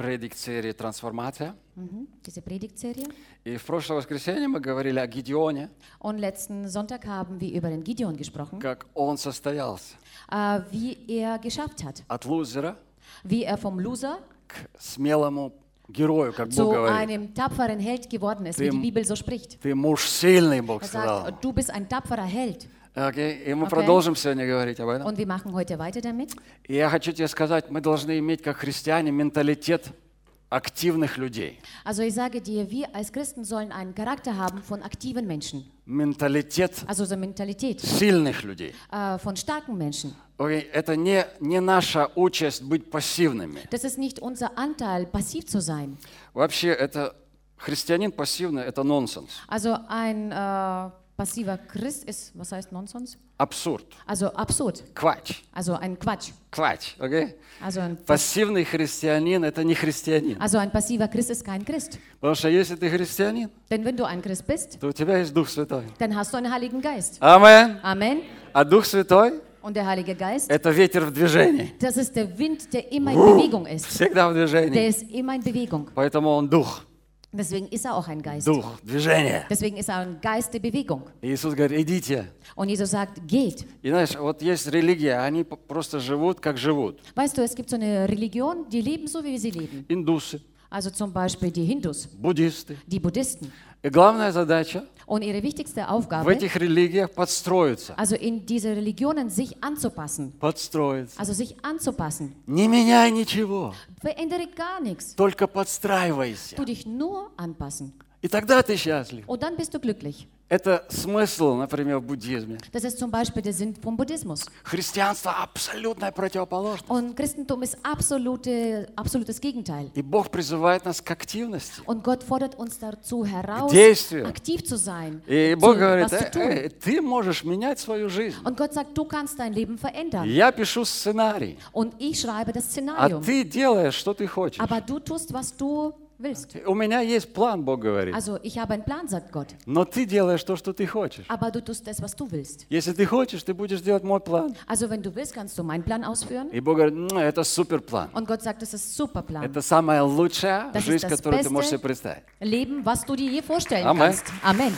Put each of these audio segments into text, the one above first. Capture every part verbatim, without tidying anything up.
Predigtserie «Трансформация». Mhm, diese Predigtserie. И в прошлое воскресенье мы говорили о Гидеоне, Und letzten Sonntag haben wir über den Gideon gesprochen, как он состоялся äh, wie er geschafft hat, от лузера wie er vom Loser к смелому герою, как Бог zu говорит. einem tapferen Held geworden ist, wie die Bibel so spricht. Ты муж сильный, Бог Er сказал. sagt, du bist ein tapferer Held. Окей, и мы Okay. продолжим сегодня говорить об этом. Und wir machen heute weiter damit. И я хочу тебе сказать, мы должны иметь как христиане менталитет активных людей. Also ich sage dir, wir als Christen sollen einen Charakter haben von aktiven Menschen. Менталитет Also so Mentalität сильных людей. äh, von starken Menschen. Окей, это не, не наша участь быть пассивными. Das ist nicht unser Anteil, passiv zu sein. Вообще, это христианин пассивный, это нонсенс. Also ein äh, passiver Christ ist, was heißt Nonsens? Абсурд. Also absurd. Квач. Also ein Quatsch. Квач, окей? Also ein, Пассивный христианин – это не христианин. also ein passiver Christ ist kein Christ. Потому что если ты христианин, Denn wenn du ein Christ bist, то у тебя есть Дух Святой. dann hast du einen Heiligen Geist. Амен. Amen. А Дух Святой Und der Heilige – Geist, это ветер в движении. das ist der Wind, der immer in Bewegung ist. Всегда в Der движении. ist immer in Bewegung. Поэтому он Дух. Deswegen ist er auch ein Geist. Дух, движение. Deswegen ist er ein Geist der Bewegung. Иисус говорит, идите. Und Jesus sagt, geht. И знаешь, вот есть религия, они п- просто живут, как живут. Weißt du, es gibt so eine Religion, die leben so, wie sie leben. Индусы, Also zum Beispiel die Hindus, буддисты. die Buddhisten. И главная задача Und ihre wichtigste в Aufgabe, этих религиях подстроиться. also in diese Religionen sich anzupassen. Подстроиться. Also sich anzupassen. Не меняй ничего, Verändere gar nichts. только подстраивайся. Tu dich nur anpassen. И тогда ты счастлив. Und dann bist du glücklich. Это смысл, например, в буддизме. Das ist zum Beispiel der Sinn vom Buddhismus. Христианство абсолютная противоположность. Und Christentum ist absolute, absolutes Gegenteil. И Бог призывает нас к активности. Und Gott fordert uns dazu heraus, Действию. aktiv zu sein, И zu, Бог говорит, was zu «Э, tun. э, ты можешь менять свою жизнь. Und Gott sagt, du kannst dein Leben verändern. Я пишу сценарий, Und ich schreibe das а Szenario. ты делаешь, что ты хочешь. Aber du tust, was du willst. У меня есть план, Бог говорит. Also ich habe einen Plan, sagt Gott. Но ты делаешь то, что ты хочешь. Aber du tust das, was du willst. Если ты хочешь, ты будешь делать мой план. Also wenn du willst, kannst du meinen Plan ausführen. И Бог говорит, «Ну, это супер план. Und Gott sagt, das ist ein super Plan. Это самая лучшая Das ist жизнь, das которую ты можешь Beste. себе представить. Leben, was du dir je vorstellen Amen. kannst. Amen.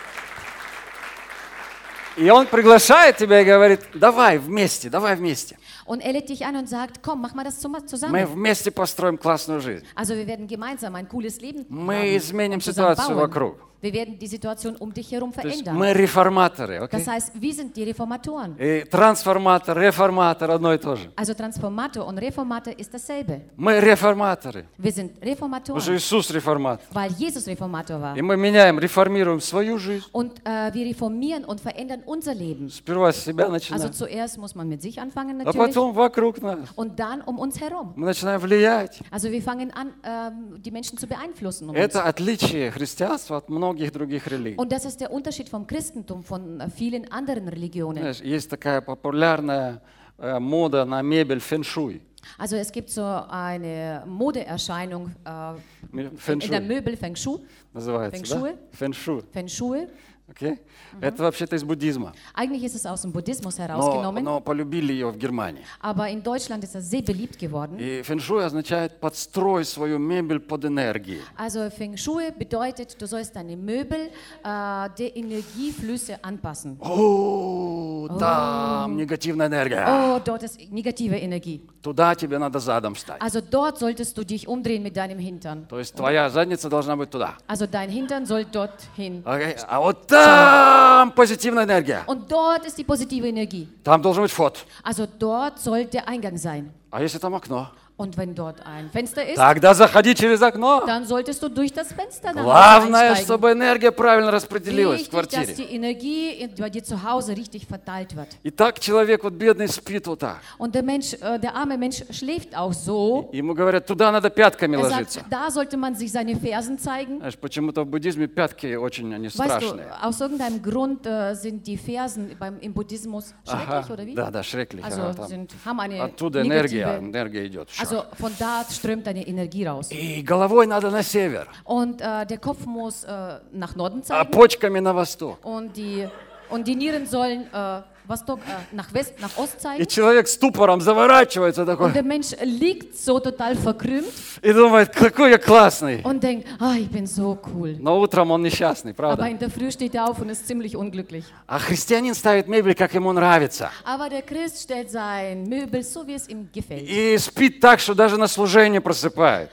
И Он приглашает тебя и говорит, давай вместе, давай вместе. Und er lädt dich ein und sagt, komm, mach mal das zum- Мы zusammen. вместе построим классную жизнь. Also wir werden gemeinsam ein cooles Leben Мы haben изменим und zusammen ситуацию bauen. вокруг. Wir werden die Situation um dich herum То есть verändern. мы реформаторы, окей? Das heißt, wir sind die Reformatoren. И трансформатор, реформатор одно и то же. Also Transformator und Reformator ist dasselbe. Мы реформаторы. Wir sind Потому что Reformatoren, Иисус реформатор. weil Jesus Reformator war. И мы меняем, реформируем свою жизнь. Und äh, wir reformieren und verändern unser Leben. Сперва с себя Also начинаем, zuerst muss man mit sich anfangen а natürlich потом вокруг нас. und dann um uns herum. Мы начинаем влиять. Also wir fangen an, ähm, die Menschen zu beeinflussen um uns. Это отличие христианства от многих других религий. Und das ist der Unterschied vom Christentum von äh, vielen anderen Religionen. Знаешь, есть такая популярная э, мода на мебель фэншуй. Also es gibt so eine Modeerscheinung äh, in, in der Фэншуй Möbel Feng Shui. называется, Фэншуй? да? Фэншуй. Feng Shui. Окей? Это вообще-то из буддизма. Eigentlich ist es aus dem Buddhismus Но, herausgenommen, но полюбили ее в Германии. aber in Deutschland ist das sehr beliebt geworden. И фэншуй означает подстрой свою мебель под энергии. Also Feng Shui bedeutet, du sollst deine Möbel äh, der Energieflüsse anpassen. О, там негативная энергия. Oh, dort ist negative Energie. Туда тебе надо задом встать. Also dort solltest du dich umdrehen mit deinem Hintern. То есть твоя задница должна быть туда. Also dein Hintern soll dorthin. Окей? А вот там позитивная энергия. Und dort ist die positive Energie. Там должен быть вход. Also dort soll der Eingang sein. А если там окно? Und wenn dort ein Fenster ist, Тогда заходи через окно. dann solltest du durch das Fenster dann Главное, einsteigen. чтобы энергия правильно распределилась в Wichtig, dass квартире. die Energie in- bei dir zu Hause richtig verteilt wird. И так человек, вот бедный, спит вот так. Und der Mensch, äh, der arme Mensch schläft auch so. Ему говорят, туда надо пятками Er ложиться. sagt, da sollte man sich seine Fersen zeigen. Знаешь, почему-то в буддизме пятки очень они Weißt страшные. du, aus irgendeinem Grund äh, sind die Fersen beim, im Buddhismus schrecklich, Ага, oder wie? да, да, schrecklich. Also ага, там. sind, haben eine Оттуда энергия, negative, энергия идет. also von da strömt eine Energie raus. И головой надо на север, Und äh, der Kopf muss äh, nach Norden а zeigen почками на восток. und die Und die Nieren sollen äh, Vostok, äh, nach West, nach Ost И zeigen. человек ступором заворачивается такой Und der Mensch liegt so total verkrümmt и думает, какой я классный. und denkt, ah, ich bin so cool. Но утром он несчастный, Aber правда? in der Früh steht er auf und ist ziemlich unglücklich. А христианин ставит мебель, как ему нравится. Aber der Christ stellt sein Möbel so, wie es ihm gefällt. И спит так, что даже на служение просыпает.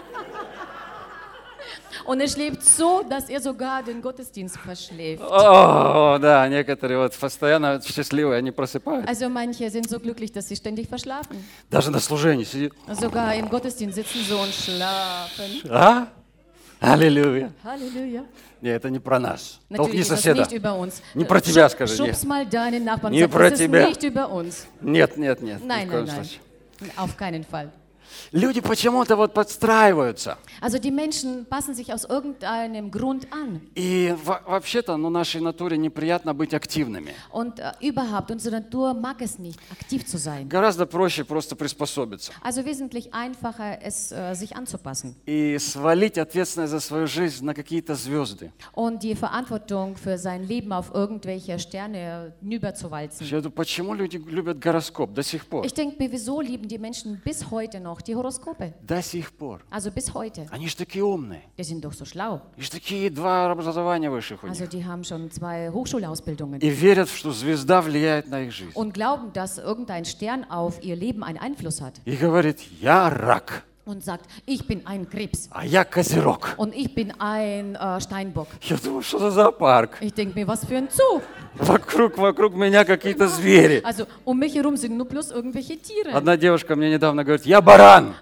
Und er schläft so, dass er sogar den Gottesdienst verschläft. О, да, некоторые вот постоянно счастливые, они просыпают. Also manche sind so glücklich, dass sie ständig verschlafen. Даже на служении сидит. Sogar im Gottesdienst sitzen so und schlafen. А? Аллилуйя. Halleluja. Не, это не про нас. Толкни Natürlich ist das соседа. nicht über uns. Не про тебя Schub- скажи. Schubs mal deinen Nachbarn. Не Sag, про das ist тебя. nicht über uns. Нет, нет, нет. Ни Nein, в коем nein, nein. случае. Auf keinen Fall. Люди почему-то вот подстраиваются. Also die Menschen passen sich aus irgendeinem Grund an. И во- вообще-то, ну, нашей натуре неприятно быть активными. Und äh, überhaupt, unsere Natur mag es nicht, aktiv zu sein. Гораздо проще просто приспособиться. Also wesentlich einfacher, es äh, sich anzupassen. И свалить ответственность за свою жизнь на какие-то звезды. Und die Verantwortung für sein Leben auf irgendwelche Sterne hinüberzuwalzen. Я думаю, почему люди любят гороскоп до сих пор? Ich denke mir, wieso lieben die Menschen bis heute noch die Horoskope? До сих пор. Also bis heute. Они же такие умные. Die sind doch so schlau. И же такие два образования высших у Also них. die haben schon zwei Hochschulausbildungen. И верят, что звезда влияет на их жизнь. Und glauben, dass irgendein Stern auf ihr Leben einen Einfluss hat. И говорит, я рак, Und sagt, ich bin ein Krebs. а я козерог. Und ich bin ein äh, Steinbock. Я думаю, что за зоопарк? Ich denke mir, was für ein Zoo. Вокруг, вокруг меня какие-то звери. Also um mich herum sind nur bloß irgendwelche Tiere. Одна девушка мне недавно говорит, я баран.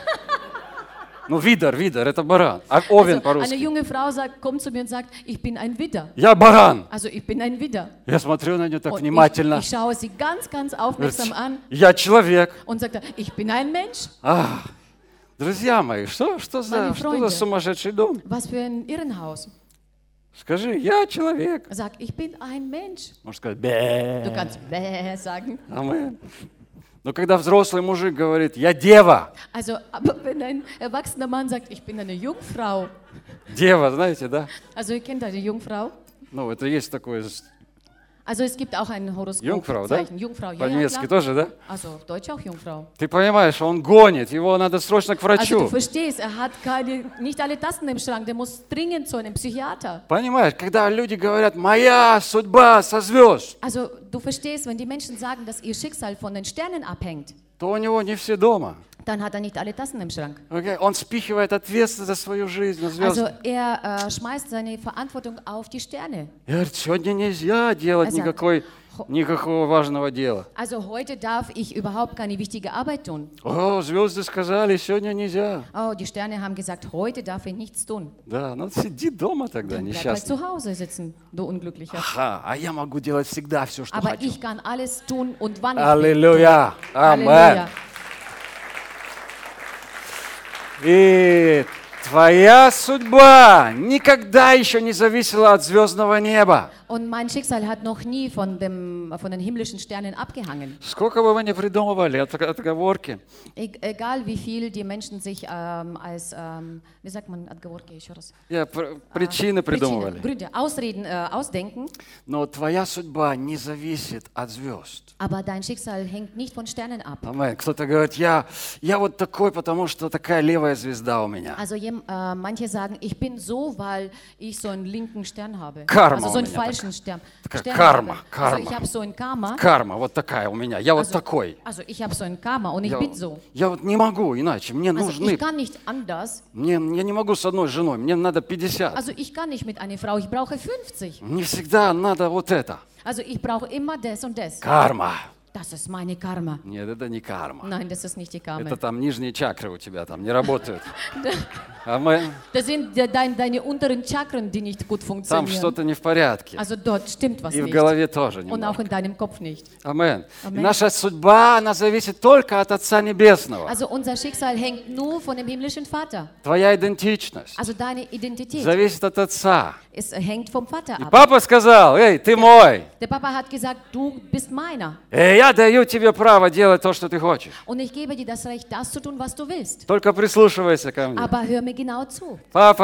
Ну, видар, видар, это баран. А овен Also, eine по-русски. junge Frau sagt, kommt zu mir und sagt, ich bin ein Widder. Я баран. Also ich bin ein Widder. Я смотрю на нее так Und ich, внимательно. ich schaue sie ganz, ganz Говорит, aufmerksam an я человек. und sagt, ich bin ein Mensch. Ах, друзья мои, что, что, за, Meine что за Freunde. сумасшедший дом? Was für ein Irrenhaus. Скажи, я человек. Sag, ich bin ein Mensch. Можно сказать, бе. Du kannst bäh sagen. Амен. Но когда взрослый мужик говорит, я дева. Also, aber wenn ein erwachsener Mann sagt, ich bin eine Jungfrau. Дева, знаете, да? Also ihr kennt eine Jungfrau. Ну, это есть такое Also es gibt auch ein Jungfrau, да? Horoskopzeichen. Jungfrau, ja, ja, По-немецки klar. тоже, да? Also auf Deutsch auch Jungfrau. Ты понимаешь, он гонит, его надо срочно к Also du врачу. verstehst, er hat keine, nicht alle Tassen im Schrank, der muss dringend zu einem Psychiater. Понимаешь, когда люди говорят, моя судьба со звезд, Also du verstehst, wenn die Menschen sagen, dass ihr Schicksal von den Sternen abhängt, то у него не все дома. dann hat er nicht alle Tassen im Schrank. Окей? Он спихивает ответственность за свою жизнь на Also звезды. er äh, schmeißt seine Verantwortung auf die Sterne. И говорит, сегодня нельзя делать Er sagt, никакой, никакого важного дела. Also heute darf ich überhaupt keine wichtige Arbeit tun. О, звезды сказали, сегодня нельзя. Oh, die Sterne haben gesagt, heute darf ich nichts tun. Да, ну сиди дома тогда, Dann bleib halt несчастный. zu Hause sitzen, du Unglücklicher. Ага, а я могу делать всегда все, что Aber хочу. ich kann alles tun und wann ich will. Аллилуйя! Амен! Halleluja. И твоя судьба никогда еще не зависела от звездного неба. Und mein Schicksal hat noch nie von, dem, von den himmlischen Sternen abgehangen. Сколько бы вы ни придумывали от- отговорки, E egal wie viel die Menschen sich ähm, als, ähm, wie sagt man, отговорки, еще раз? я пр- причины придумывали, Gründe, Ausreden äh, ausdenken, но твоя судьба не зависит от звезд. aber dein Schicksal hängt nicht von Sternen ab. Амен. Кто-то говорит, я, я вот такой, потому что такая левая звезда у меня. Also jem, äh, manche sagen, ich bin so, weil ich so einen linken Stern habe. Karma also so у einen меня falschen Stern. Такая Stern карма, habe. карма. Also ich habe so ein Karma. Карма вот такая у меня, я вот Also, такой. also ich habe so ein Karma und ich Я, bin so. я вот не могу иначе, мне Also нужны, ich kann nicht anders. мне, я не могу с одной женой, мне надо пятьдесят. Also ich kann nicht mit einer Frau, ich brauche fünfzig. Мне всегда надо вот это. Also ich brauche immer das und das. Карма. Das ist meine Karma. Нет, это не карма. Nein, das ist nicht die Karma. Это там нижние чакры у тебя там не работают. Амен. Das sind de, dein, deine unteren Chakren, die nicht gut Там funktionieren. что-то не в порядке. Also dort stimmt was И в nicht. голове тоже Und auch немного. in deinem Kopf nicht. Амен. Амен. Наша судьба, она зависит только от Отца Небесного. Also unser Schicksal hängt nur von dem himmlischen Vater. Твоя идентичность Also deine Identität. зависит от Отца. Es hängt vom Vater И ab. папа сказал, эй, ты мой. Der Papa hat gesagt, du bist meiner. Эй, я даю тебе право делать то, что ты хочешь. Und ich gebe dir das Recht, das zu tun, was du willst. Только прислушивайся ко мне. Aber hör mir genau zu. Папа,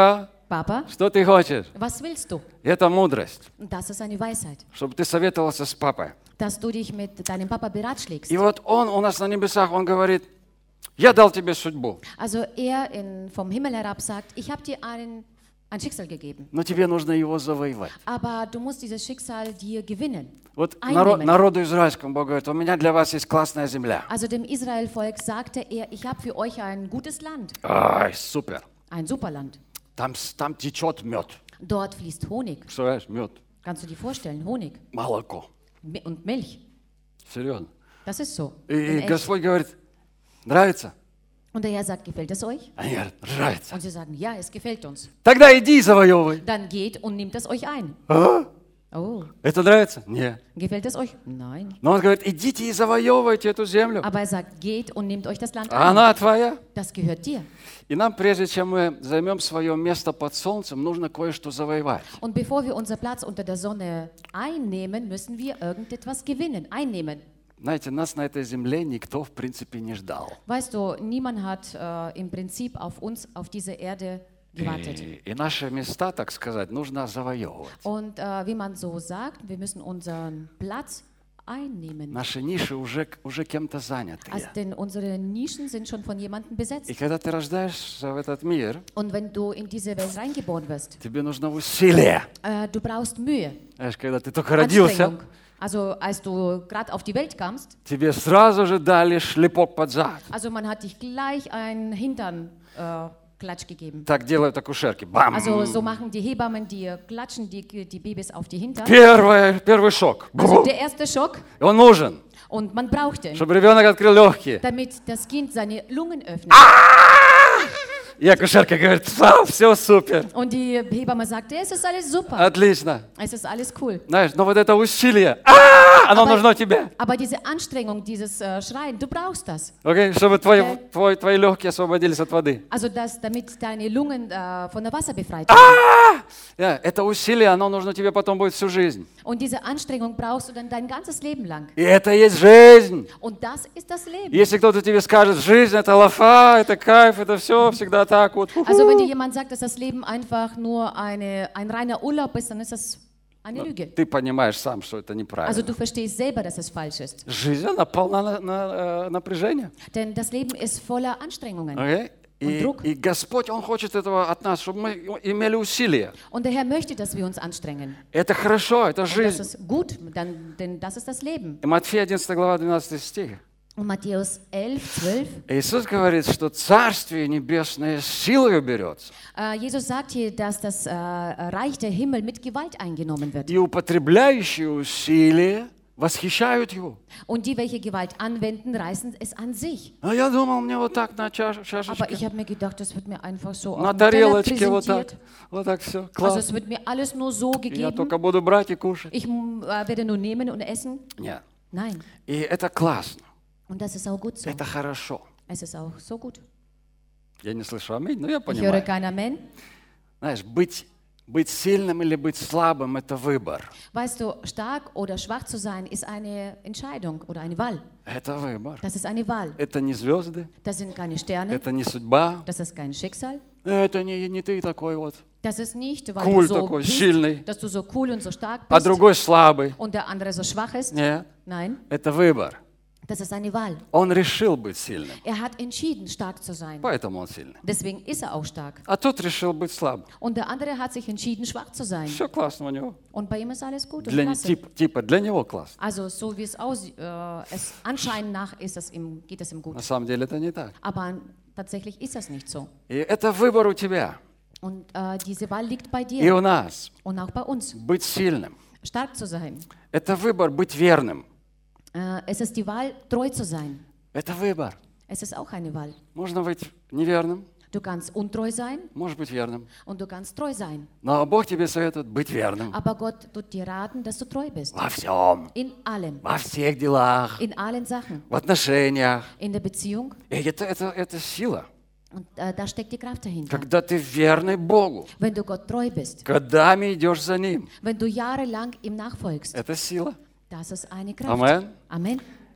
Papa, Что ты хочешь? was willst du? Это мудрость. Und das ist eine Weisheit, Чтобы ты советовался с папой. dass du dich mit deinem Papa beratschlägst. И вот он у нас на небесах, он говорит, я дал тебе судьбу, Also er in, vom Himmel herab sagt, ich habe dir einen, ein Schicksal gegeben, но тебе нужно его завоевать. aber du musst dieses Schicksal dir gewinnen. Вот Einnehmen. народ- народу израильскому Бог говорит, у меня для вас есть классная земля. Also dem Israel-Volk sagte er, ich habe für euch ein gutes Land, Ай, супер. ein Superland. Там, с- там течет мед. Dort fließt Honig. Представляешь, мед, Kannst du dir vorstellen, Honig молоко. Mi- und Milch. Серьезно. Das ist so. И, in и echt. Господь говорит, нравится? Und der Herr sagt, gefällt es euch? Они говорят, нравится. Und sie sagen, ja, es gefällt uns. Тогда иди и завоевывай. Dann geht und nehmt es euch ein. А? Oh, Это нравится? Нет. gefällt es euch? Nein. Но он говорит, идите и завоевывайте эту землю. Aber er sagt, geht und nehmt euch das Land А ein. она твоя. Das gehört dir. И нам, прежде чем мы займем свое место под солнцем, нужно кое-что завоевать. Und bevor wir unseren Platz unter der Sonne einnehmen, müssen wir irgendetwas gewinnen, einnehmen. Знаете, нас на этой земле никто, в принципе, не ждал. Weißt du, niemand hat äh, im Prinzip auf uns, auf diese Erde gewartet. И, и наши места, так сказать, нужно завоевывать. Und äh, wie man so sagt, wir müssen unseren Platz einnehmen. Наши ниши уже, уже кем-то заняты. Also, denn unsere Nischen sind schon von jemandem besetzt. И когда ты рождаешься в этот мир, Und wenn du in diese Welt reingeboren wirst, тебе нужно усилие. äh, du brauchst Mühe, Знаешь, когда ты только родился, Anstrengung. Also als du gerade auf die Welt kamst, тебе сразу же дали шлепок под зад. also man hat dich gleich einen Hintern äh, Klatsch gegeben. Так делают акушерки. Бам! Also so machen die Hebammen, die klatschen die, die Babys auf die Hintern. Первый, первый шок. Also der erste Schock Он нужен, und man braucht den, чтобы ребенок открыл легкие. damit das Kind seine Lungen öffnet. И акушерка говорит, все супер, Und die Hebamme sagte, es ist alles super, отлично. es ist alles cool. Знаешь, но вот это усилие, а, оно Aber- нужно тебе. Aber diese Anstrengung, dieses äh, Schreien, du brauchst das. Окей, чтобы твои, Окей. твои, твои легкие освободились от воды. Also das, damit deine Lungen äh, von der Wasser befreit werden. Да, это усилие, оно нужно тебе потом будет всю жизнь. Und diese Anstrengung brauchst du dann dein ganzes Leben lang. И это и есть жизнь. Und das ist das Leben. Если кто-то тебе скажет, жизнь это лафа, это кайф, это все всегда так вот. Also wenn dir jemand sagt, dass das Leben einfach nur eine, ein reiner Urlaub ist, dann ist das eine Lüge. Ты понимаешь сам, что это Also неправильно. du verstehst selber, dass es falsch ist. Жизнь, она полна на, на, э, напряжения. Denn das Leben ist voller Anstrengungen. Окей? Und И, Druck. и Господь, Он хочет этого от нас, чтобы мы имели усилия. Und der Herr möchte, dass wir uns anstrengen. Это хорошо, это Und das жизнь. ist gut, dann, denn das ist das Leben. И Матфея одиннадцатая глава двенадцатый стих. Und Matthäus elf, zwölf, Иисус говорит, что Царствие Небесное силою берется. äh, Jesus sagt hier, dass das äh, Reich der Himmel mit Gewalt eingenommen wird. И употребляющие усилия восхищают Его. Und die, welche Gewalt anwenden, reißen es an sich. А я думал, мне вот так на чаш- Aber ich чашечке, habe mir gedacht, das wird mir einfach so на auf dem Teller тарелочке вот так. präsentiert. Вот так все, Also классно. es wird mir alles nur so И Я gegeben. только буду брать и кушать. Ich mm, äh, werde nur nehmen und essen. Нет. Nein. И это классно, Und das ist auch gut so. это хорошо. Es ist auch so gut. Я не слышу аминь, но я Ich höre понимаю. kein Amen. Знаешь, быть, быть сильным или быть слабым – это выбор. Weißt du, stark oder schwach zu sein, ist eine Entscheidung oder eine Wahl. Это выбор. Das ist eine Wahl. Это не звезды, Das sind keine Sterne. это не судьба, Das ist kein Schicksal. это не, не ты такой вот, Das ist nicht, weil Cool du so такой, bist, сильный. dass du so cool und so stark а bist другой слабый. und der andere so schwach ist. Нет, Nein, это выбор. das ist eine Wahl. Он решил быть сильным, Er hat entschieden, stark zu sein. поэтому он сильный. Deswegen ist er auch stark. А тот решил быть слабым. Und der andere hat sich entschieden, schwach zu sein. Все классно у него. Und bei ihm ist alles gut und Для, не- klasse. типа, типа для него классно. Also so wie es aussieht, äh, es anscheinend nach ist es ihm, geht es ihm gut. На самом деле это не так. Aber tatsächlich ist das nicht so. И это выбор у тебя Und äh, diese Wahl liegt bei и dir у нас. und auch bei uns, Быть сильным. stark zu sein. Это выбор быть верным. Äh, es ist die Wahl, treu zu sein. Это выбор. Es ist auch eine Wahl. Можно быть неверным, Du kannst untreu sein можешь быть верным. und du kannst treu sein. Но Бог тебе советует быть верным Aber Gott tut dir raten, dass du treu bist. во всем, In allem. во всех делах, In allen Sachen. в отношениях. In der Beziehung. И это, это, это сила. Und äh, da steckt die Kraft dahinter. Когда ты верный Богу, Wenn du Gott treu bist. годами идешь за Ним. Wenn du jahrelang ihm nachfolgst. Это сила. Das ist eine Kraft. Amen. Amen.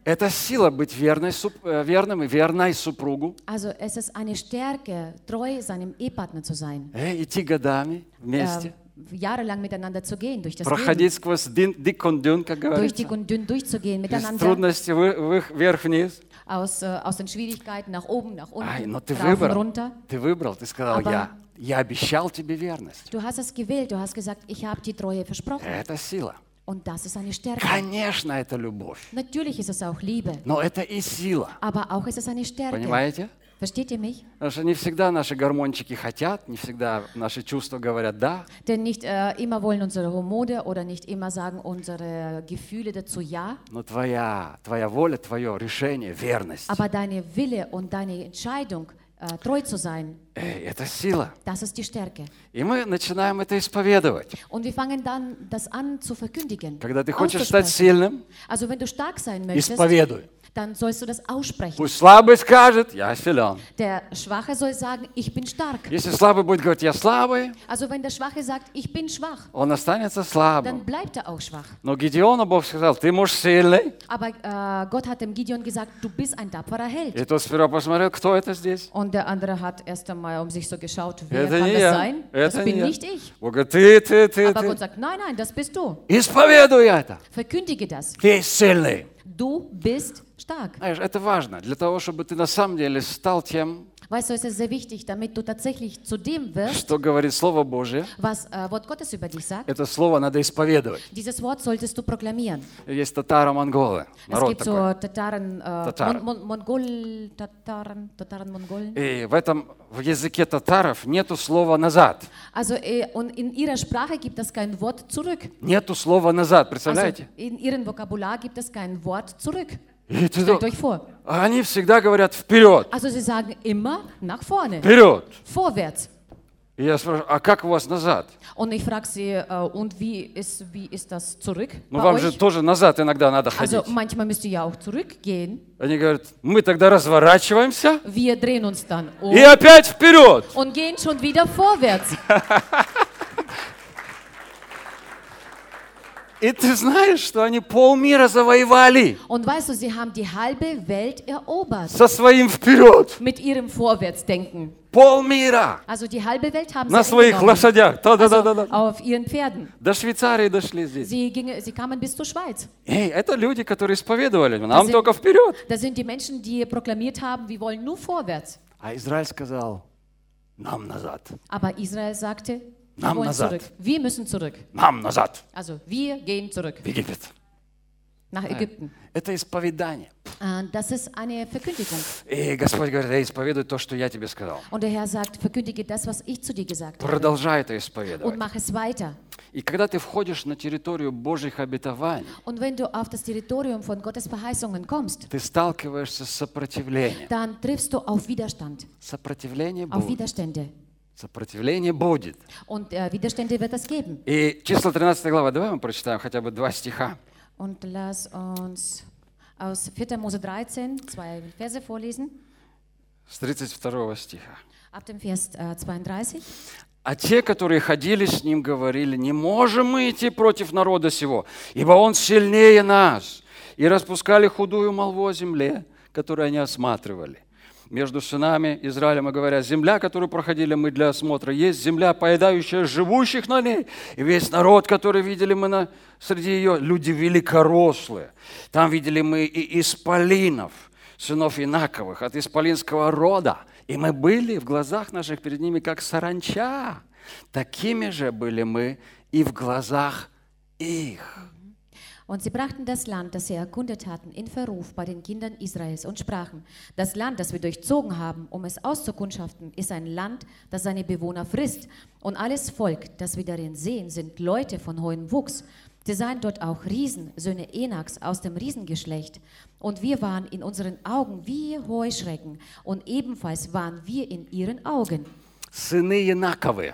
Это сила быть верной, суп- э, верным и верной супругу, Also es ist eine Stärke, treu seinem Ehepartner zu sein, э, идти годами вместе, äh, jahrelang miteinander zu gehen, durch das проходить сквозь дин- dick und dünn, как Leben, durch dick говорится, und dünn durchzugehen из miteinander, трудностей вы- вы- вверх-вниз. aus, äh, aus den Schwierigkeiten nach oben, nach Ай, unten, но ты rauf und выбрал, runter. ты выбрал, ты сказал, Aber- я, я обещал тебе верность. Du hast es gewählt, du hast gesagt, ich habe die Treue versprochen. Это сила. Und das ist eine Stärke. Конечно, это любовь, Natürlich ist es auch Liebe, но это и сила. aber auch ist es eine Stärke. Понимаете? Versteht ihr mich? Потому что не всегда наши гормончики хотят, не всегда наши чувства говорят «да». Denn nicht äh, immer wollen unsere Hormone oder nicht immer sagen unsere Gefühle dazu ja, Но твоя, твоя воля, твое решение, верность, aber deine Wille und deine Entscheidung, äh, treu zu sein, э, это сила. das ist die Stärke. И мы начинаем это исповедовать. Und wir fangen dann das an zu verkündigen. Когда ты хочешь стать auszusprechen. сильным, Also wenn du stark sein möchtest, исповедуй. dann sollst du das aussprechen. Пусть слабый скажет «я силен». Der Schwache soll sagen, ich bin stark. Если слабый будет говорить «я слабый», Also wenn der Schwache sagt, ich bin schwach, он останется dann слабым. bleibt er auch schwach. Но Гедеону Бог сказал «ты муж сильный». Aber äh, Gott hat dem Gideon gesagt, du bist ein tapferer Held. И тот сперва посмотрел, кто это здесь. Und der andere hat erst einmal um sich so geschaut, wer Это kann не das я, sein? Das это bin не я. nicht ich. Бог говорит «ты, ты, ты, Aber Gott ты». sagt, nein, nein, das bist du. Исповедуй это. Verkündige das. Ты сильный. Du bist stark. Знаешь, это важно для того, чтобы ты на самом деле стал тем, Weißt du, es ist sehr wichtig, damit du tatsächlich zu dem wirst, что говорит Слово Божье. was äh, Wort Gottes über dich sagt. Это слово надо исповедовать. Dieses Wort solltest du proklamieren. Есть татаро-монголы, Es народ gibt такой. so Tataren, äh, Tataren. Mon Mon Mongol, Tataren, Tataren, Mongolen. И в этом, в языке татаров нету слова «назад». Also äh, und in ihrer Sprache gibt es kein Wort zurück. Нету слова «назад», Also представляете? in ihrem Vokabular gibt es kein Wort zurück. И ты Stellt ду- euch vor. Они всегда говорят «вперед», Also sie sagen immer nach vorne, «вперед». vorwärts. И я спрашиваю, а как у вас назад? Und ich frage sie, äh, und wie ist, wie ist das zurück Ну bei вам же euch? тоже назад иногда надо Also ходить. manchmal müsst ihr ja auch zurückgehen. Они говорят, мы тогда разворачиваемся Wir drehen uns dann um и опять вперед. und gehen schon wieder vorwärts. И ты знаешь, что они полмира завоевали Und weißt du, sie haben die halbe Welt erobert со своим вперед. mit ihrem Vorwärtsdenken. Полмира. Also die halbe Welt haben На sie своих eingenommen. лошадях. Да-да-да-да. Also auf ihren Pferden. До Швейцарии дошли здесь. Sie, gingen, sie kamen bis zur Schweiz. Эй, это люди, которые исповедовали. Нам sind- только вперед. Das sind die Menschen, die proklamiert haben, wir wollen nur vorwärts. А Израиль сказал, нам назад. Aber Israel sagte, wir Нам wollen назад. zurück. Wir müssen zurück. Нам назад. Also wir gehen zurück В Египет. nach Ägypten. Это исповедание. Äh, Das ist eine Verkündigung. И Господь говорит, эй, исповедуй то, что я тебе сказал. Und der Herr sagt, verkündige das, was ich zu dir gesagt habe. Продолжай это Und исповедовать. mach es weiter. И когда ты входишь на территорию Божьих обетований, Und wenn du auf das Territorium von Gottes Verheißungen kommst, ты сталкиваешься с сопротивлением. dann triffst du auf Widerstand, Сопротивление auf будет. Widerstände. Сопротивление будет. Und äh, Widerstände wird es geben. И числа тринадцатая глава, давай мы прочитаем хотя бы два стиха. Und lass uns aus vierter Mose dreizehn zwei Verse vorlesen, С тридцать второго стиха. ab dem Vers äh, zweiunddreißig. А те, которые ходили с ним, говорили, не можем мы идти против народа сего, ибо он сильнее нас. И распускали худую молву о земле, которую они осматривали. Между сынами Израилем, и говоря, земля, которую проходили мы для осмотра, есть земля, поедающая живущих на ней. И весь народ, который видели мы на, среди ее, люди великорослые. Там видели мы и исполинов, сынов Инаковых, от исполинского рода. И мы были в глазах наших перед ними, как саранча. Такими же были мы и в глазах их. Und sie brachten das Land, das sie erkundet hatten, in Verruf bei den Kindern Israels und sprachen, das Land, das wir durchzogen haben, um es auszukundschaften, ist ein Land, das seine Bewohner frisst. Und alles Volk, das wir darin sehen, sind Leute von hohem Wuchs. Sie seien dort auch Riesen, Söhne Enaks aus dem Riesengeschlecht. Und wir waren in unseren Augen wie Heuschrecken und ebenfalls waren wir in ihren Augen. Сыны Инаковы.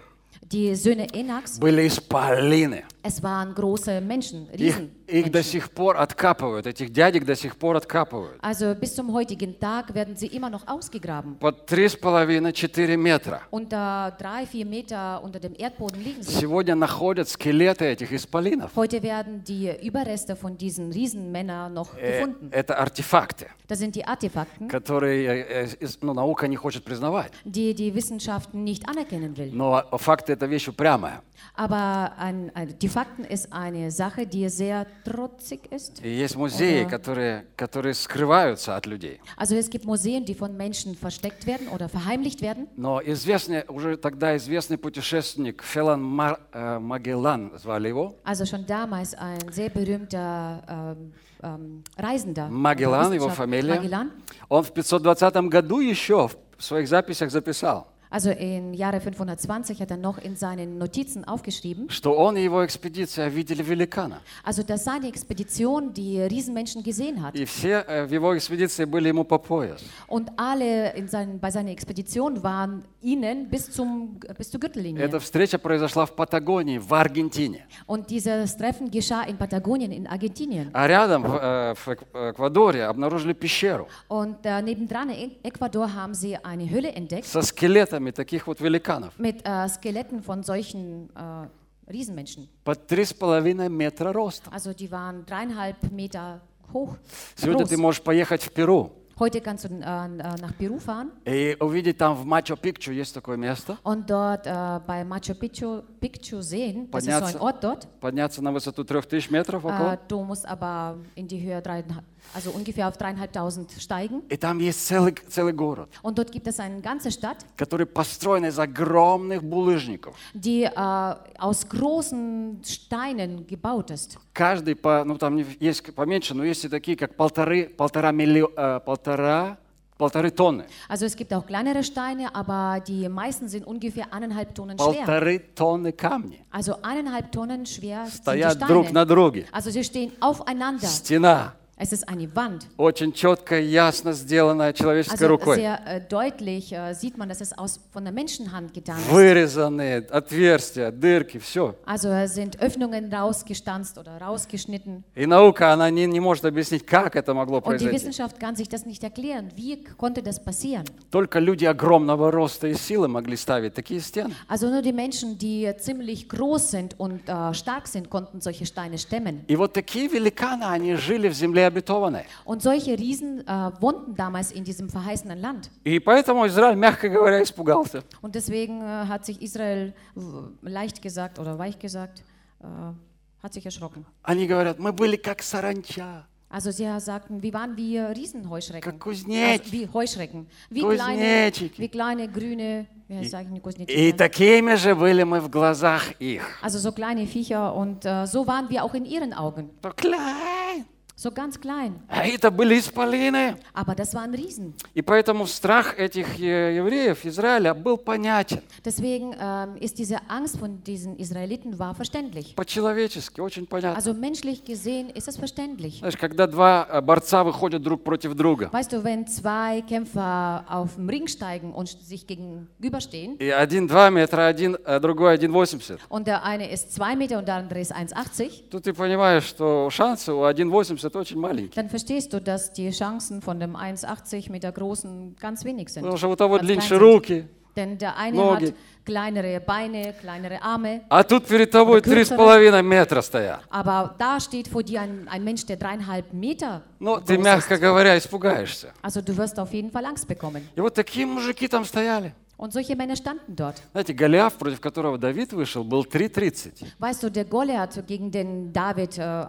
Die Söhne Enaks, были исполины. es waren große Menschen, Их, Riesen. их до сих пор откапывают, этих дядек до сих пор откапывают. Also bis zum heutigen Tag werden sie immer noch ausgegraben. Под три с половиной четыре метра. Unter drei, vier Meter unter dem Erdboden liegen sie. Сегодня находят скелеты этих исполинов. Heute werden die Überreste von diesen Riesenmännern noch Э, gefunden. Это артефакты, Das sind die Artefakten, которые э, э, из- ну, наука не хочет признавать. die die Wissenschaften nicht anerkennen will. Но факты — это вещь упрямая. Aber ein, ein, die Fakten ist eine Sache, die sehr trotzig ist. И есть музеи, Oder- которые, которые скрываются от людей. Also es gibt Museen, die von Menschen versteckt werden oder verheimlicht werden. Но известный, уже тогда известный путешественник Фелан Мар- э, Магеллан, звали его, Also schon damals ein sehr berühmter ähm, ähm, Reisender. Магеллан, oder его Wissenschaftler, фамилия, Magellan. он в пятьсот двадцатом году еще в своих записях записал, Also im Jahre fünfhundertzwanzig hat er noch in seinen Notizen aufgeschrieben, что он и его экспедиция видели великана. also dass seine Expedition die Riesenmenschen gesehen hat. И все э, в его экспедиции были ему по пояс. Und alle in seinen, bei seiner Expedition waren ihnen bis, zum, bis zur Gürtellinie. Эта встреча произошла в Патагонии, в Аргентине. Und dieses Treffen geschah in Patagonien, in Argentinien. А рядом, в, э, в Эк- Эквадоре, обнаружили пещеру Und äh, nebendran in Ecuador haben sie eine Höhle entdeckt со скелетами таких вот великанов. mit äh, Skeletten von solchen äh, Riesenmenschen. Под три с половиной метра роста. Also die waren dreieinhalb Meter hoch. Сегодня Groß. ты можешь поехать в Перу Heute kannst du äh, nach Peru fahren и увидеть там в Мачу-Пикчу есть такое место, und dort äh, bei Machu Picchu, Picchu sehen. Das ist so ein Подняться. Ort dort. подняться на высоту трех тысяч метров около. Äh, du musst aber in die Höhe, dreieinhalb- also ungefähr auf dreieinhalbtausend steigen. И там есть целый, целый город, Und dort gibt es eine ganze Stadt, который построен из огромных булыжников. die äh, aus großen Steinen gebaut ist. Каждый по, ну там не- есть поменьше, но есть и такие, как полторы, полтора, миллио- э, полтора, полторы тонны. Also es gibt auch kleinere Steine, aber die meisten sind ungefähr eineinhalb Tonnen schwer. Полторы тонны камни Also eineinhalb Tonnen schwer sind die стоят друг на Steine. друге. Also sie stehen aufeinander. Стена Es ist eine Wand. очень четко и ясно сделанная человеческой Also рукой. sehr äh, deutlich äh, sieht man, dass es aus, von der Menschenhand getan ist. Вырезанные отверстия, дырки, все. Also es sind Öffnungen rausgestanzt oder rausgeschnitten. И наука, она не, не может объяснить, как это могло Und die произойти. Wissenschaft kann sich das nicht erklären. Wie konnte das passieren? Только люди огромного роста и силы могли ставить такие стены. Also nur die Menschen, die ziemlich groß sind und äh, stark sind, konnten solche Steine stemmen. И вот такие великаны, они жили в земле обетованной. Und solche Riesen äh, wohnten damals in diesem verheißenen Land. И поэтому Израиль, мягко говоря, испугался. Und deswegen äh, hat sich Israel w- leicht gesagt oder weich gesagt, äh, hat sich erschrocken. Они говорят, мы были как саранча, Also sie sagten, wir waren wie Riesenheuschrecken. как кузнечики. Also wie Heuschrecken. Wie Кузнечики. kleine, wie kleine grüne, wie sage ich, Kuznetschiki? И такими же были мы в глазах их. Also so kleine Viecher und äh, so waren wir auch in ihren Augen. То klein. So ganz klein. А это были исполины. Aber das waren Riesen. И поэтому страх этих э, евреев, Израиля, был понятен. Deswegen ähm, ist diese Angst von diesen Israeliten war verständlich. По-человечески, очень понятно. Also menschlich gesehen ist es verständlich. Знаешь, когда два э, борца выходят друг против друга, Weißt du, wenn zwei Kämpfer auf den Ring steigen und sich gegenüberstehen и один два метра, один, а другой один восемьдесят, und der eine ist zwei Meter und der andere ist eins achtzig, то ты понимаешь, что шансы у один восемьдесят очень маленькие. dann verstehst du, dass die Chancen von dem eins achtzig Meter großen ganz wenig sind. Потому что у того Ganz klein длиннее sind. руки, Denn der eine Ноги. hat kleinere Beine, kleinere Arme, а тут перед тобой три с половиной метра стоят. aber da steht vor dir ein, ein Mensch, der dreieinhalb Meter Ну, ты, groß мягко ist. говоря, испугаешься. Also du wirst auf jeden Fall Angst bekommen. И вот такие мужики там стояли. Und solche Männer standen dort. Знаете, Голиаф, против которого Давид вышел, был три тридцать. Weißt du, der Goliath, gegen den David äh,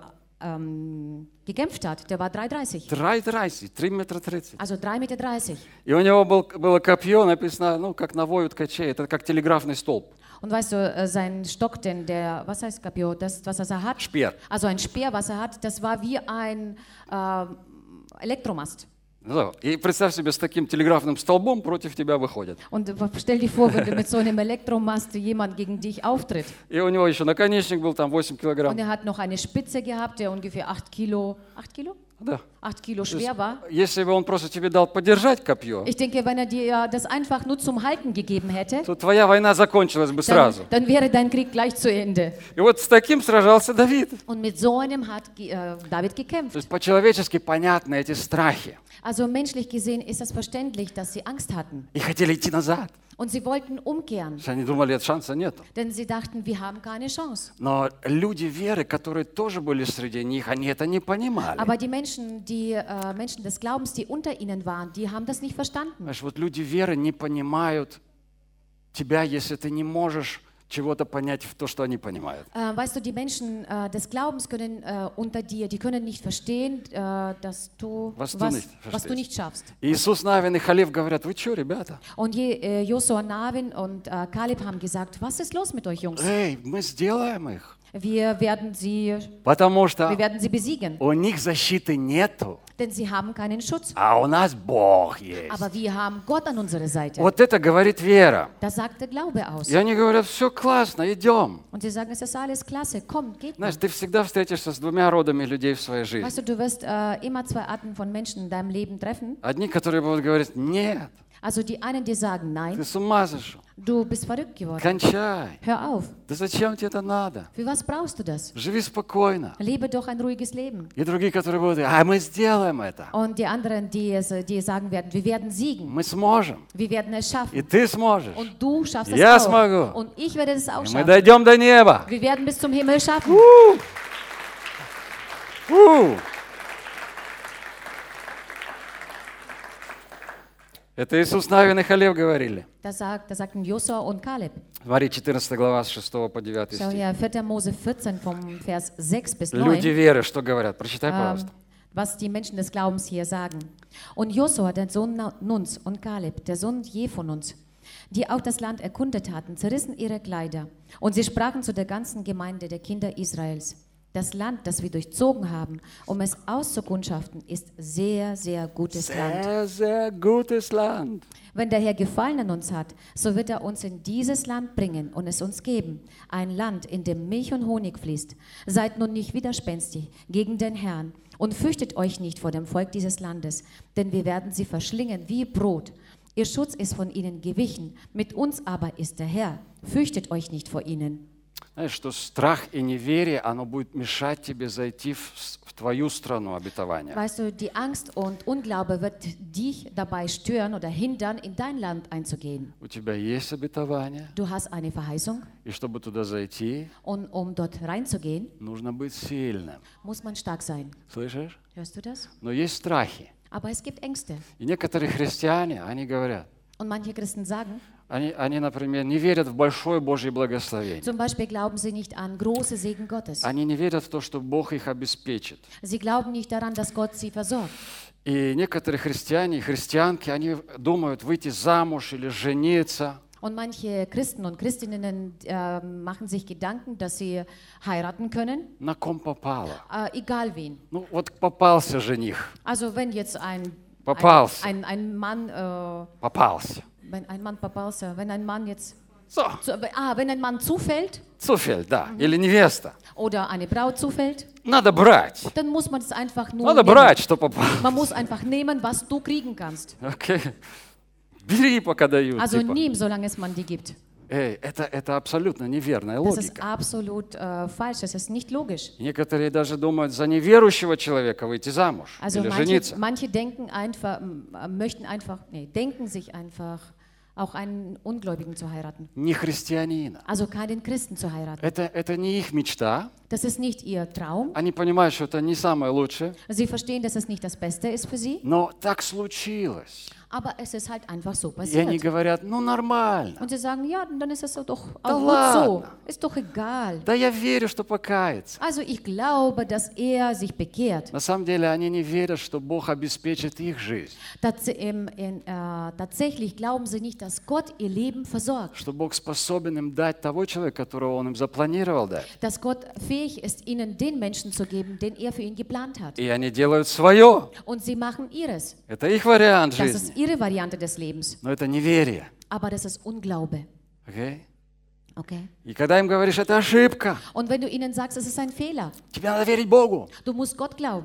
ähm, gekämpft hat, der war drei dreißig. три тридцать, три метра тридцать. Also drei Meter dreißig. И у него был, было копье, написано, ну, как на вою ткачей, это как телеграфный столб. Und weißt du, äh, sein Stock, denn der, was heißt Capio, das, was er hat? Speer. Also ein Speer, was er hat, das war wie ein äh, Elektromast. Ну, и представь себе, с таким телеграфным столбом против тебя выходят. Und stell dir vor, wenn du mit so einem Elektromast jemand gegen dich auftritt. И у него еще наконечник был там восемь Und килограмм. er hat noch eine Spitze gehabt, der ungefähr acht Kilo, acht Kilo? Да. acht Kilo То есть, schwer war. если бы он просто тебе дал подержать копье, Ich denke, wenn er dir das einfach nur zum Halten gegeben hätte, то твоя война закончилась бы dann, сразу. dann wäre dein Krieg gleich zu Ende. И вот с таким сражался Давид. Und mit so einem hat äh, David То gekämpft. есть по-человечески понятны эти страхи. Also menschlich gesehen ist es verständlich, dass sie Angst hatten. И хотели идти назад. Und sie wollten umkehren, Потому что они думали, от шанса нет. denn sie dachten, wir haben keine Chance. Но люди веры, которые тоже были среди них, они это не понимали. Aber die Menschen, die äh, Menschen des Glaubens, die unter ihnen waren, die haben das nicht verstanden. Знаешь, вот люди веры не понимают тебя, если ты не можешь чего-то понять в то, что они понимают. Äh, weißt du, die Menschen äh, des Glaubens können äh, unter dir, die können nicht verstehen, äh, dass du Was du was, nicht was du verstehst. nicht schaffst. Иисус, Навин и Халев говорят, вы что, ребята? Und je, äh, Josua, Navin und äh, Kaleb haben gesagt, was ist los mit euch Jungs? Эй, мы сделаем их. Wir werden sie, Потому что wir werden sie besiegen, у них защиты нету, denn sie haben keinen Schutz. а у нас Бог есть. Aber wir haben Gott an unserer Seite. Вот это говорит вера. Das sagt der Glaube aus. И они говорят, все классно, идем. Und sie sagen, es ist alles klasse, komm, geht mal. Знаешь, ты всегда встретишься с двумя родами людей в своей жизни. Weißt du, du wirst äh, immer zwei Arten von Menschen in deinem Leben treffen. Одни, которые будут говорить, нет, Also die einen, die sagen, ты nein, с ума зашел, du bist verrückt geworden. кончай. Hör auf. Да зачем тебе это надо? Für was brauchst du das? Живи спокойно. Lebe doch ein ruhiges Leben. И другие, которые будут, а мы сделаем это. Und die anderen, die, es, die sagen werden, wir werden siegen. Мы сможем. Wir werden es И schaffen. ты сможешь. Und du schaffst Я es auch. смогу. Und ich werde es auch И мы schaffen. дойдем до неба. Wir werden bis zum Himmel schaffen. У! Это Иисус, Навин и Халев говорили. Das, sagt, das sagten Josua und Kaleb. Смотри, четырнадцатая глава с шестого по девятый Schau стих. her, vierter Mose vierzehn vom Vers sechs bis Люди neun. веры, что говорят? Прочитай, Ähm, пожалуйста. was die Menschen des Glaubens hier sagen. Und Josua, der Sohn Nuns, und Kaleb, der Sohn Jephununs, die auch das Land erkundet hatten, zerrissen ihre Kleider. Und sie sprachen zu der ganzen Gemeinde der Kinder Israels: Das Land, das wir durchzogen haben, um es auszukundschaften, ist sehr, sehr gutes Land. Sehr, sehr gutes Land. Wenn der Herr Gefallen an uns hat, so wird er uns in dieses Land bringen und es uns geben, ein Land, in dem Milch und Honig fließt. Seid nun nicht widerspenstig gegen den Herrn und fürchtet euch nicht vor dem Volk dieses Landes, denn wir werden sie verschlingen wie Brot. Ihr Schutz ist von ihnen gewichen, mit uns aber ist der Herr. Fürchtet euch nicht vor ihnen. Знаешь, что страх и неверие, оно будет мешать тебе зайти в, в твою страну обетования. Weißt du, die Angst und Unglaube wird dich dabei stören oder hindern, in dein Land einzugehen. У тебя есть обетование, Du hast eine Verheißung и чтобы туда зайти, und um dort reinzugehen, нужно быть сильным. muss man stark sein. Слышишь? Hörst du das? Но есть страхи. Aber es gibt Ängste. И некоторые христиане, они говорят, Und manche Christen sagen, они, они, например, не верят в большое Божье благословение. zum Beispiel glauben sie nicht an große Segen Gottes. Они не верят в то, что Бог их обеспечит. Sie glauben nicht daran, dass Gott sie versorgt. И некоторые христиане и христианки, они думают выйти замуж или жениться. Und manche Christen und Christinnen äh, machen sich Gedanken, dass sie heiraten können, На ком попало? äh, egal wen. Ну вот попался жених, Also wenn jetzt ein, Попался. ein, ein, ein Mann, äh, попался. wenn ein Mann попался, wenn ein Mann jetzt, So, zu, ah, wenn ein Mann zufällt Зуфель, да, или невеста. oder eine Braut zufällt, Надо брать. dann muss man es einfach nur Надо nehmen. брать, что попало. Man muss einfach nehmen, was du kriegen kannst. Окей. Бери, пока дают. Also типа. nimm, solange es man die gibt. Эй, это, это абсолютно неверная Das ist логика. absolut äh, falsch, das ist nicht logisch. Некоторые даже думают за неверующего человека выйти замуж Also или manche, жениться. manche denken einfach, äh, möchten einfach, nee, denken sich einfach, auch einen Ungläubigen zu heiraten. Не христианина. Also keinen Christen zu heiraten. Это, это не их мечта. Das ist nicht ihr Traum. Они понимают, что это не самое лучшее. Sie verstehen, dass es nicht das Beste ist für sie, Но так случилось. aber es ist halt einfach so И они passiert. говорят, ну нормально. Und sie sagen, ja, dann ist es doch Da auch gut ladno. so. Ist doch egal. Да я верю, что покается. Also ich glaube, dass er sich bekehrt. На самом деле они не верят, что Бог обеспечит их жизнь. Tats im, in, äh, tatsächlich glauben sie nicht, dass Gott ihr Leben versorgt. Что Бог способен им дать того человека, которого Он им запланировал дать. Dass Gott fähig ist, ihnen den Menschen zu geben, den er für ihn geplant hat. И они делают свое. Und sie machen ihres. Это их вариант Das ist жизни. ihre Variante des Lebens. Но это неверие. Aber das ist Unglaube. Okay? Okay? И когда им говоришь, это ошибка, Und wenn du ihnen sagst, es ist ein Fehler, тебе надо верить Богу. du musst Gott glauben,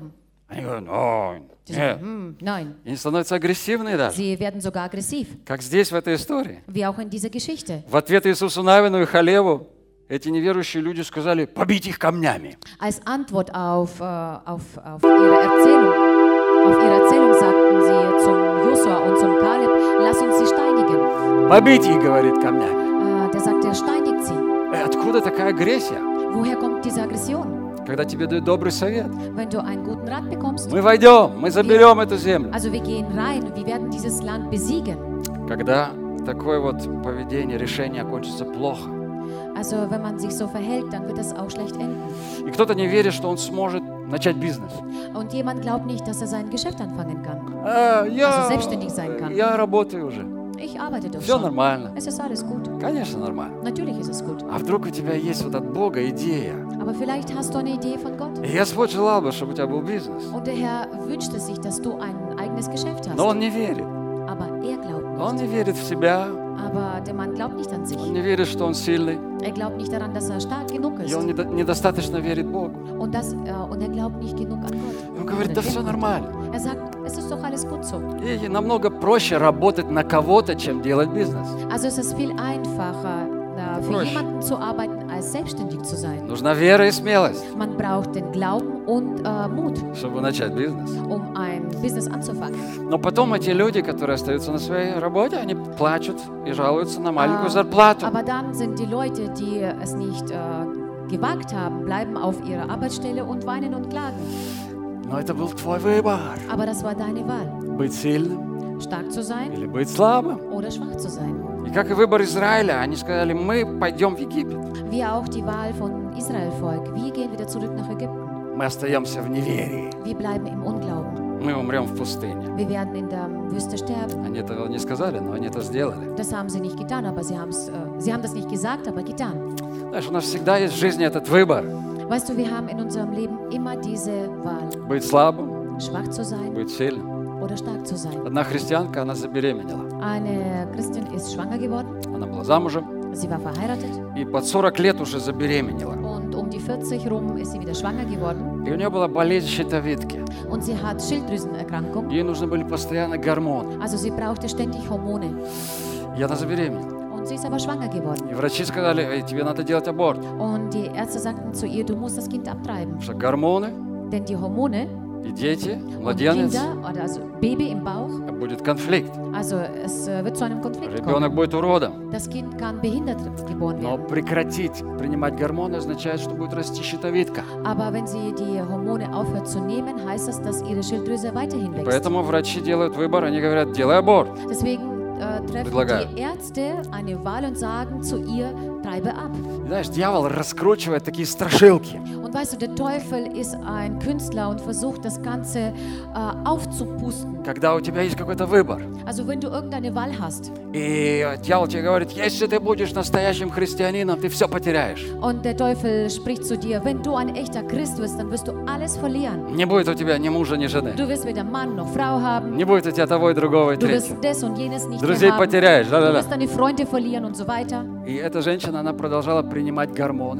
Они говорят, ой, Die нет. sagen, hm, nein. И они становятся агрессивные даже, Sie werden sogar aggressiv, как здесь, в этой истории. wie auch in dieser Geschichte. В ответ Иисусу Навину и Халеву эти неверующие люди сказали, побить их камнями. Als Antwort auf, äh, auf, auf, ihre Erzählung, auf ihre Erzählung sagten sie zum Josua und zum Kaleb, lass uns sie steinigen. Побить их, говорит, камнями. Äh, der sagte, steinigt sie. Э, Откуда такая агрессия? Woher kommt diese Aggression? Когда тебе дают добрый совет. Wenn du einen guten Rat bekommst. Мы войдем, мы заберем эту землю. Also wir gehen rein und wir werden dieses Land besiegen. Когда такое вот поведение, решение окончится плохо. Also wenn man sich so verhält, dann wird das auch schlecht enden. И кто-то не верит, что он сможет начать бизнес. Und jemand glaubt nicht, dass er sein Geschäft anfangen kann. А, я, Also selbstständig sein kann. я работаю уже. Ich arbeite doch Все schon. нормально. Es ist alles gut. Конечно, нормально. Natürlich ist es gut. А вдруг у тебя есть вот от Бога идея? Aber vielleicht hast du eine Idee von Gott. И Господь желал бы, чтобы у тебя был бизнес. Und der Herr wünscht es sich, dass du ein eigenes Geschäft hast. Но он не верит. Aber er glaubt Он nicht. не верит в себя. Aber der Mann glaubt nicht an sich. Он не верит, что он сильный. Er glaubt nicht daran, dass er stark genug И ist. он недо- недостаточно верит Богу. Und, das, äh, und er glaubt nicht genug an И он Gott. говорит, да все нормально. Er sagt, es ist doch alles gut so. И намного проще работать на кого-то, чем делать бизнес. Also es ist viel einfacher, äh, für Проще. jemanden zu arbeiten, als selbstständig zu sein. Нужна вера и смелость, Man braucht den Glauben und äh, Mut, чтобы начать бизнес. um ein Business anzufangen. Но потом эти люди, которые остаются на своей работе, они плачут и жалуются на маленькую Äh, зарплату. Aber dann sind die Leute, die es nicht äh, gewagt haben, bleiben auf ihrer Arbeitsstelle und weinen und klagen. Но это был твой выбор. Aber das war deine Wahl, Быть сильным stark zu sein или быть слабым. oder schwach zu sein. И как и выбор Израиля, они сказали, мы пойдем в Египет. Wie auch die Wahl von Israel-Volk. Wir gehen wieder zurück nach Ägypten. Мы остаемся в неверии. Wir bleiben im Unglauben. Мы умрем в пустыне. Wir werden in der Wüste sterben. Они этого не сказали, но они это сделали. Das haben sie nicht getan, aber sie, haben's, äh, sie haben das nicht gesagt, aber getan. Знаешь, у нас всегда есть в жизни этот выбор. Weißt du, wir haben in unserem Leben immer diese Wahl, Быть слабым, schwach zu sein быть сильным. oder stark zu sein. Одна христианка, она забеременела. Eine Christin ist schwanger geworden, Она была замужем sie war verheiratet и под сорок лет уже забеременела. und um die vierzig rum ist sie wieder schwanger geworden И у нее была болезнь щитовидки. und sie hat Schilddrüsenerkrankung. Ей нужны были постоянно гормоны. Also sie brauchte ständig Hormone И она забеременела. und sie ist aber schwanger geworden. И врачи сказали, эй, тебе надо делать аборт. Und die Ärzte sagten zu ihr, du musst das Kind abtreiben, Потому что гормоны denn die Hormone и дети, und младенец, Kinder, oder also Baby im Bauch, будет конфликт. also es äh, wird zu einem Konflikt Ребенок kommen. будет уродом. Das Kind kann behindert geboren Но werden. прекратить принимать гормоны означает, что будет расти щитовидка. Aber wenn sie die Hormone aufhört zu nehmen, heißt das, dass ihre Schilddrüse weiterhin wächst. Поэтому врачи делают выбор, они говорят, делай аборт. Deswegen äh, treffen Предлагаю. die Ärzte eine Wahl und sagen zu ihr, treibe ab. И знаешь, дьявол раскручивает такие страшилки. Und weißt du, der Teufel ist ein Künstler und versucht das Ganze äh, aufzupusten. Когда у тебя есть какой-то выбор. Also wenn du irgendeine Wahl hast И дьявол тебе говорит, если ты будешь настоящим христианином, ты все потеряешь. und der Teufel spricht zu dir, wenn du ein echter Christ wirst, dann wirst du alles verlieren. Не будет у тебя ни мужа, ни жены. Du wirst weder Mann noch Frau haben, Не будет у тебя того и другого и du wirst третьего. das und jenes nicht Друзей mehr haben, потеряешь. du Да-да-да. wirst deine Freunde verlieren und so weiter. И эта женщина, она продолжала принимать гормоны.